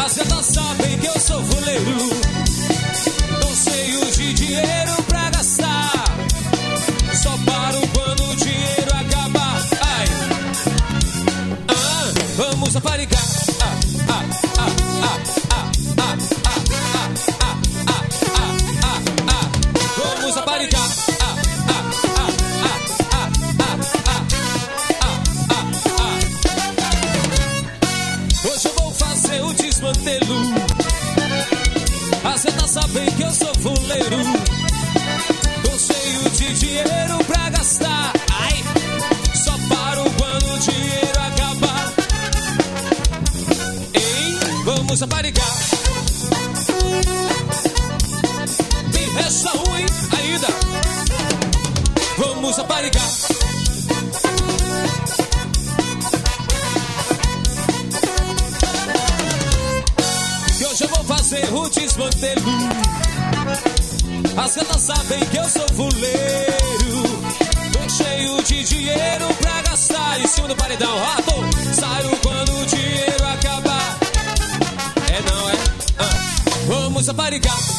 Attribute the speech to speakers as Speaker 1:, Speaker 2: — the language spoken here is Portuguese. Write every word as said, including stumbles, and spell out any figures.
Speaker 1: As gatas sabem que eu sou fuleiro, tô cheio de dinheiro pra gastar. Só paro quando o dinheiro acabar. Ai, ah, vamos aparicar. Ah, ah, ah, ah, ah, ah, ah, ah, ah, ah, ah, ah, ah. Vamos aparicar. Ah, ah, ah, ah, ah, ah, ah, ah, ah, ah. Hoje eu vou fazer o desmantelo. As gatas sabem que eu sou fuleiro, tô cheio de dinheiro pra gastar. Ai, só paro quando o dinheiro acabar. Ei, vamos aparicar. Tem resta ruim ainda. Vamos aparicar. Que hoje eu vou fazer o desmantelo. As gatas sabem que eu sou fuleiro, tô cheio de dinheiro pra gastar. Em cima do paredão, rato, saio quando o dinheiro acabar. É não, é? Ah, vamos aparicar.